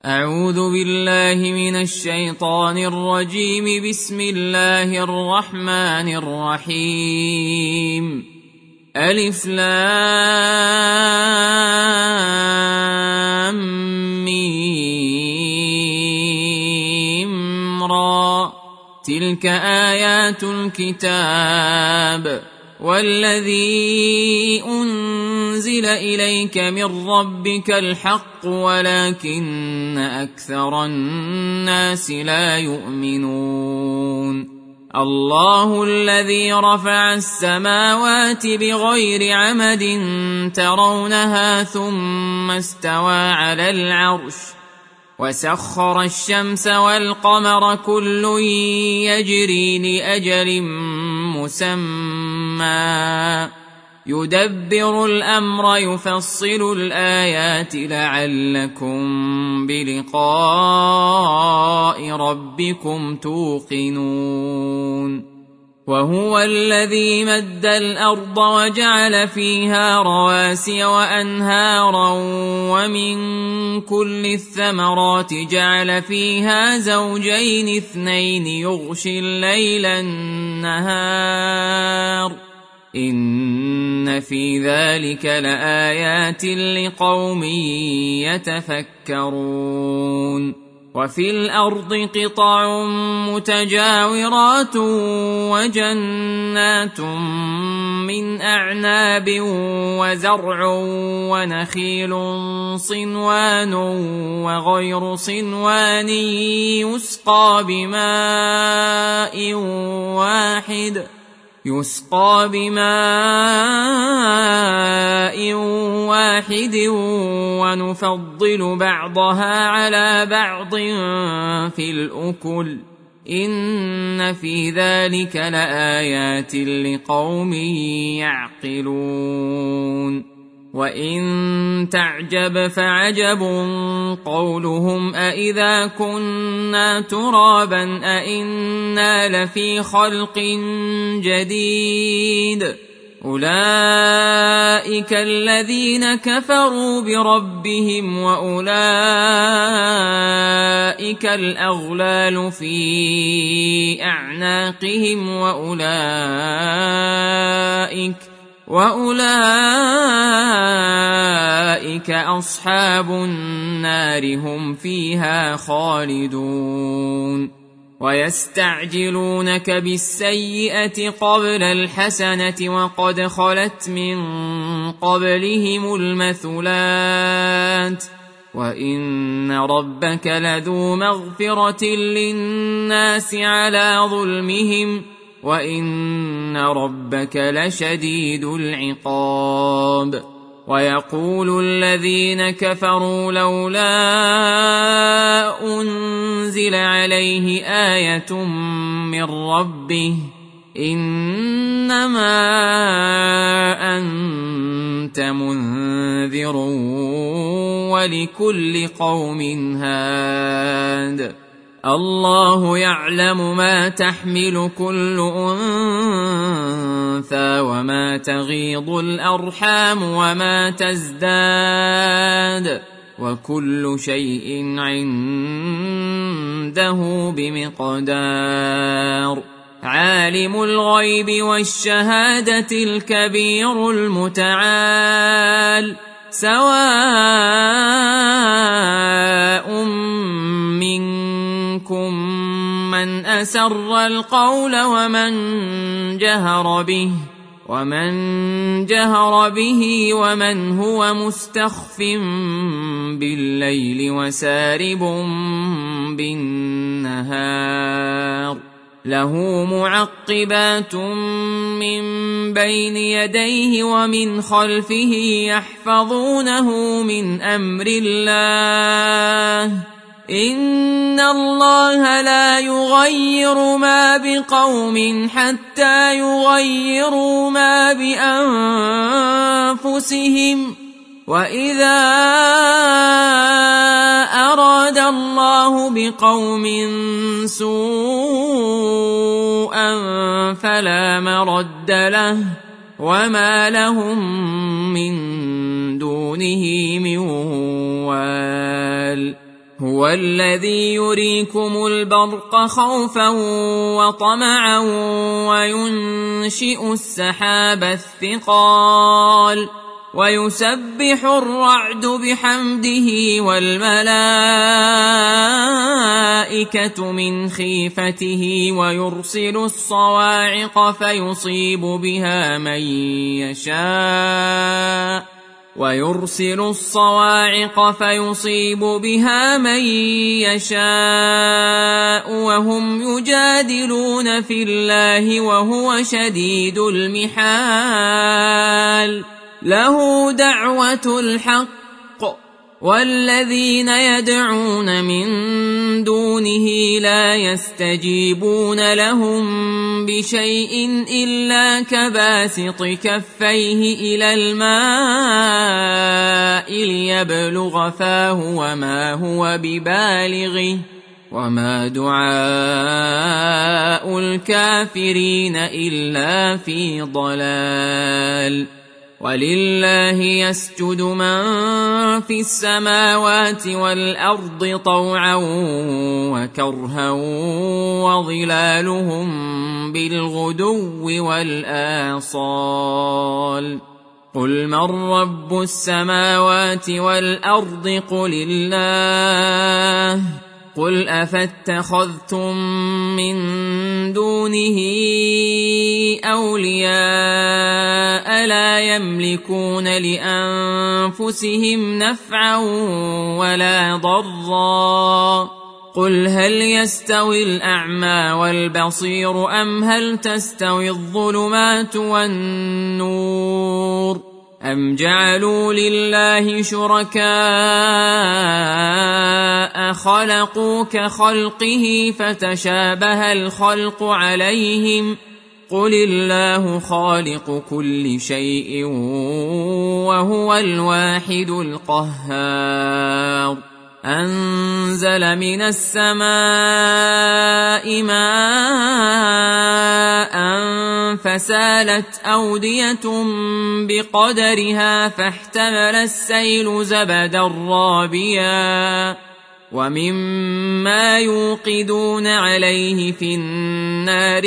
أعوذ بالله من الشيطان الرجيم. بسم الله الرحمن الرحيم. ألف لام ميم را، تلك آيات الكتاب والذي أنزل إليك من ربك الحق ولكن أكثر الناس لا يؤمنون. الله الذي رفع السماوات بغير عمد ترونها ثم استوى على العرش وسخر الشمس والقمر كل يجري لأجل مسمى يدبر الأمر يفصل الآيات لعلكم بلقاء ربكم توقنون. وهو الذي مد الأرض وجعل فيها رواسي وأنهارا ومن كل الثمرات جعل فيها زوجين اثنين يغشي الليل النهار إن في ذلك لآيات لقوم يتفكرون. وفي الأرض قطع متجاورات وجنات من أعناب وزرع ونخيل صنوان وغير صنوان يسقى بماء واحد ونفضل بعضها على بعض في الأكل إن في ذلك لآيات لقوم يعقلون. وإن تعجب فعجب قولهم أإذا كنا ترابا أإنا لفي خلق جديد أولئك الذين كفروا بربهم وأولئك الأغلال في أعناقهم وأولئك أصحاب النار هم فيها خالدون. ويستعجلونك بالسيئة قبل الحسنة وقد خلت من قبلهم المثلات وإن ربك لذو مغفرة للناس على ظلمهم وإن ربك لشديد العقاب. ويقول الذين كفروا لولا أنزل عليه آية من ربه إنما أنت منذر ولكل قوم هاد. الله يعلم ما تحمل كل أنثى وما تغيض الأرحام وما تزداد وكل شيء عنده بمقدار. عالم الغيب والشهادة الكبير المتعال سواء منكم من أسر القول ومن جهر به ومن هو مستخف بالليل وسارب بالنهار له معقبات من بين يديه ومن خلفه يحفظونه من أمر الله إن الله لا يغير ما بقوم حتى يغيروا ما بأنفسهم وإذا أراد الله بقوم سوءا فلا مرد له وما لهم من دونه من وال هو الذي يريكم البرق خوفا وطمعا وينشئ السحاب الثقال ويسبح الرعد بحمده والملائكة من خيفته ويرسل الصواعق فيصيب بها من يشاء وهم يجادلون في الله وهو شديد المحال له دعوة الحق والذين يدعون من دونه لا يستجيبون لهم بشيء إلا كباسط كفيه إلى الماء ليبلغ فاه وما هو ببالغه وما دعاء الكافرين إلا في ضلال ولله يسجد من في السماوات والأرض طوعا وكرها وظلالهم بالغدو والآصال قل من رب السماوات والأرض قل الله قل أفاتخذتم من دونه أولياء لا يملكون لأنفسهم نفعا ولا ضرا قل هل يستوي الأعمى والبصير أم هل تستوي الظلمات والنور أم جعلوا لله شركاء خلقوا كخلقه فتشابه الخلق عليهم قل الله خالق كل شيء وهو الواحد القهار أنزل من السماء ماء فسالت أودية بقدرها فاحتمل السيل زبدا رابيا ومما يوقدون عليه في النار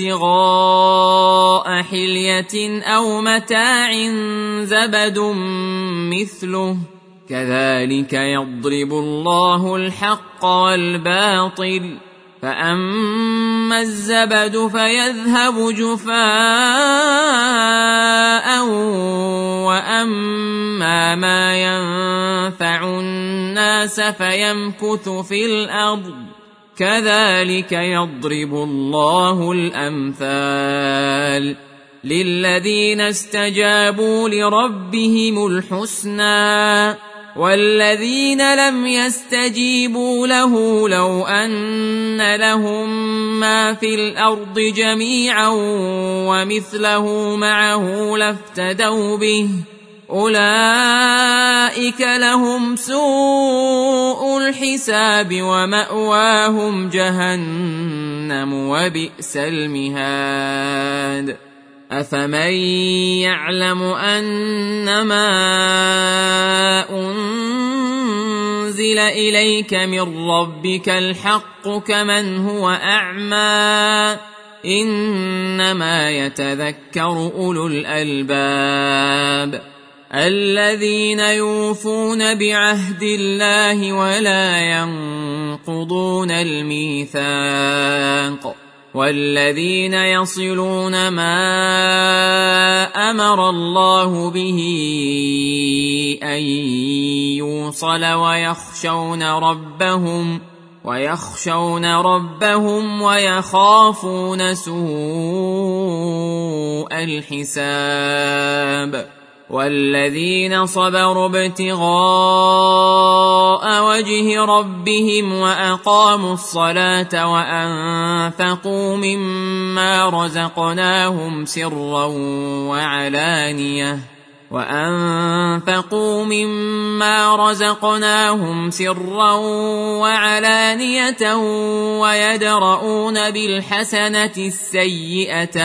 ابتغاء حلية أو متاع زبد مثله كذلك يضرب الله الحق والباطل فأما الزبد فيذهب جفاء وأما ما ينفع الناس فيمكث في الأرض كذلك يضرب الله الأمثال للذين استجابوا لربهم الحسنى والذين لم يستجيبوا له لو أن لهم ما في الأرض جميعا ومثله معه لافتدوا به أولئك لهم سوء الحساب ومأواهم جهنم وبئس المهاد أفمن يعلم أنما أنزل إليك من ربك الحق كمن هو أعمى إنما يتذكر أولو الألباب الذين يوفون بعهد الله ولا ينقضون الميثاق والذين يصلون ما أمر الله به أن يوصل ويخشون ربهم ويخافون سوء الحساب والذين صبروا ابتغاء وجه ربهم وأقاموا الصلاة وأنفقوا مما رزقناهم سرا وعلانية ويدرؤون بالحسنة السيئة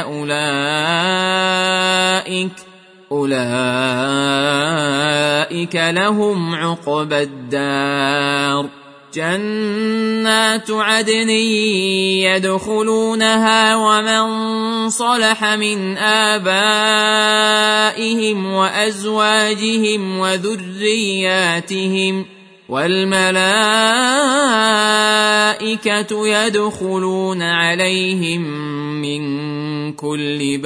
أولئك لهم عقبى الدار جنات عدن يدخلونها ومن صلح من آبائهم وأزواجهم وذرياتهم والملائكة يدخلون عليهم من كل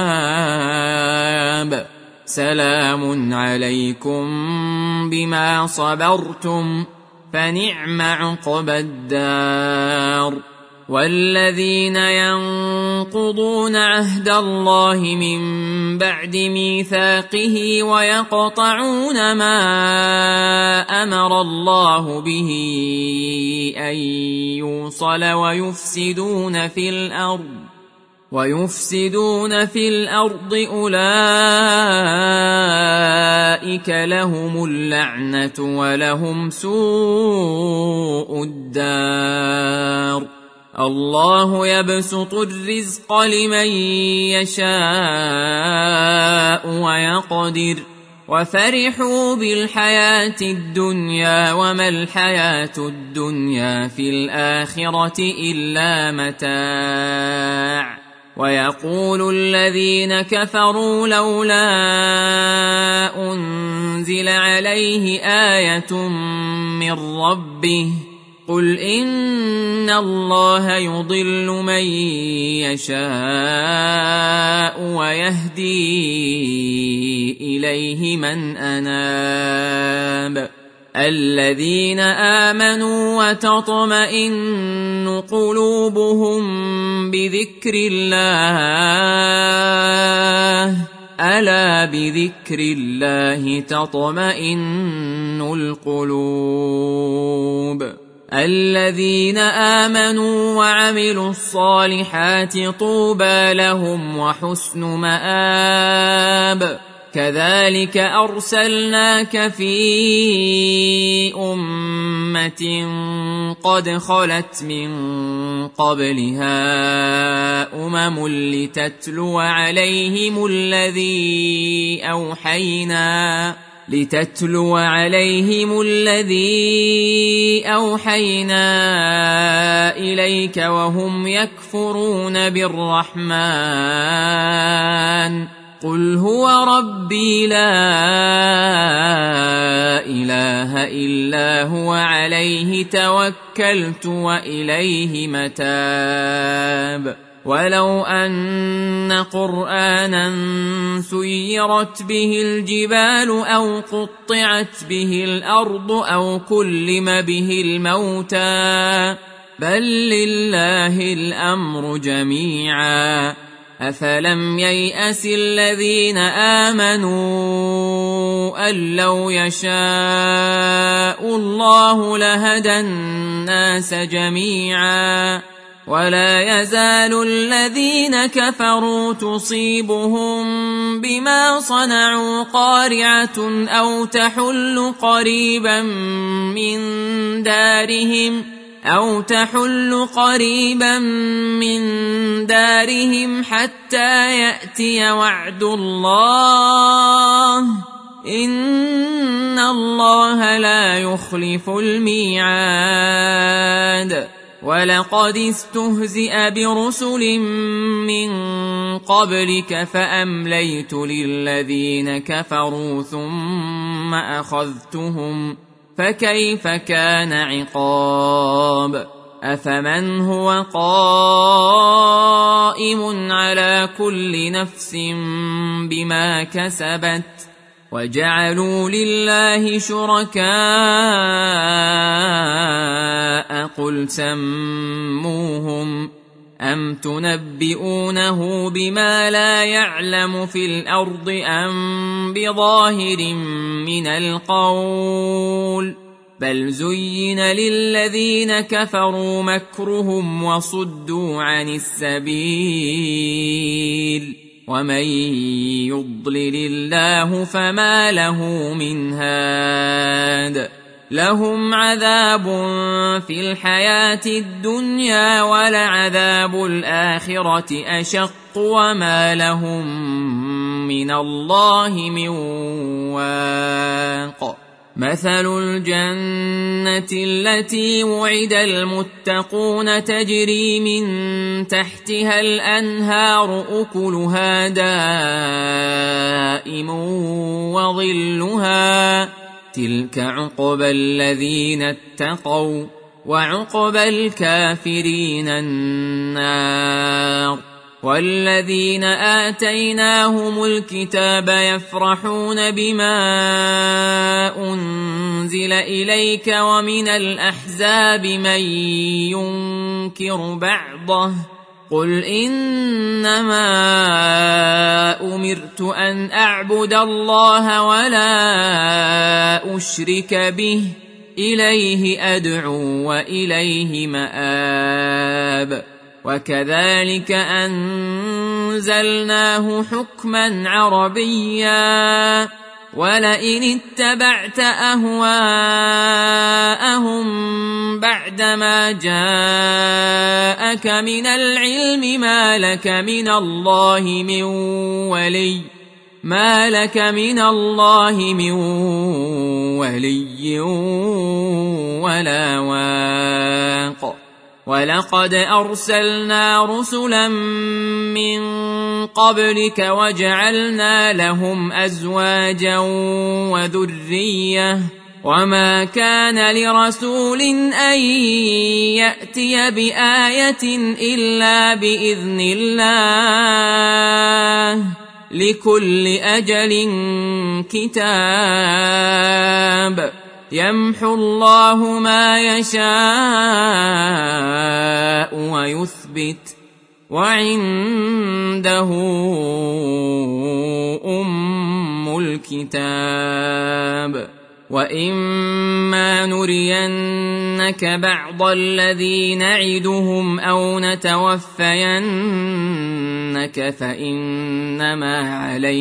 باب سلام عليكم بما صبرتم فنعم عقبى الدار. والذين ينقضون عهد الله من بعد ميثاقه ويقطعون ما أمر الله به أن يوصل ويفسدون في الأرض أولئك لهم اللعنة ولهم سوء الدار. الله يبسط الرزق لمن يشاء ويقدر وفرحوا بالحياة الدنيا وما الحياة الدنيا في الآخرة إلا متاع. ويقول الذين كفروا لولا أنزل عليه آية من ربه قل إن الله يضل من يشاء ويهدي إليه من أناب. الذين آمنوا وتطمئن قلوبهم بذكر الله ألا بذكر الله تطمئن القلوب. الذين آمنوا وعملوا الصالحات طوبى لهم وحسن مآب. كذلك أرسلناك في أمة قد خلت من قبلها لتتلو عليهم الذي أوحينا إليك وهم يكفرون بالرحمن قل هو ربي لا إله إلا هو عليه توكلت وإليه متاب. ولو أن قرآنا سيرت به الجبال أو قطعت به الأرض أو كلم به الموتى بل لله الأمر جميعا أفلم ييأس الذين آمنوا أن لو يشاء الله لهدى الناس جميعا ولا يزال الذين كفروا تصيبهم بما صنعوا قارعة أو تحل قريبا من دارهم حتى يأتي وعد الله إن الله لا يخلف الميعاد. ولقد استهزئ برسل من قبلك فأمليت للذين كفروا ثم أخذتهم فكيف كان عقاب. أفمن هو قائم على كل نفس بما كسبت وجعلوا لله شركاء قل سموهم أم تنبئونه بما لا يعلم في الأرض أم بظاهر من القول بل زين للذين كفروا مكرهم وصدوا عن السبيل ومن يضلل الله فما له من هاد. لهم عذاب في الحياة الدنيا ولعذاب الآخرة أشق وما لهم من الله من واق. مثل الجنة التي وعد المتقون تجري من تحتها الأنهار أكلها دائم وظلها تلك عقبى الذين اتقوا وعقبى الكافرين النار والذين آتيناهم الكتاب يفرحون بما أنزل إليك ومن الأحزاب من ينكر بعضه قل إنما أمرت أن أعبد الله ولا أشرك به إليه أدعو وإليه مآب وكذلك أنزلناه حكما عربيا ولئن اتبعت أهواءهم بعدما جاءك من العلم ما لك من الله من ولي ولا واق ولقد أرسلنا رسلا من قبلك وجعلنا لهم أزواجا وذرية وما كان لرسول أن يأتي بآية إلا بإذن الله لكل أجل كتاب يمحو الله ما يشاء ويثبت وعنده أم الكتاب وإما نرينك بعض الذي نعدهم أو نتوفينك فإنما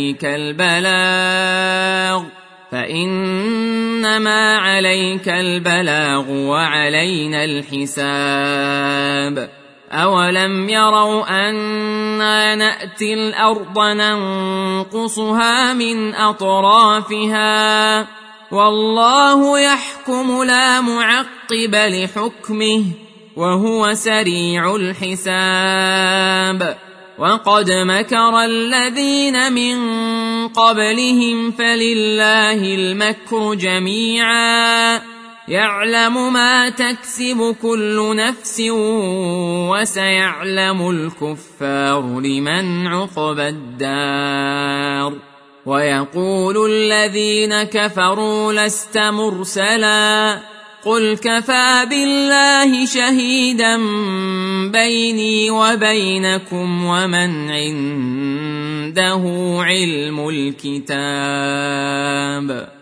عليك البلاغ وعلينا الحساب أولم يروا أنا نأتي الأرض ننقصها من أطرافها والله يحكم لا معقب لحكمه وهو سريع الحساب وقد مكر الذين من قبلهم فلله المكر جميعا يعلم ما تكسب كل نفس وسيعلم الكفار لمن عقبى الدار ويقول الذين كفروا لست مرسلا قل كفى بالله شهيدا بيني وبينكم ومن عنده علم الكتاب